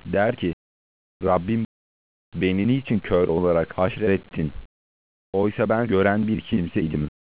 Der ki, Rabbim, beni niçin kör olarak haşrettin? Oysa ben gören bir kimseydim.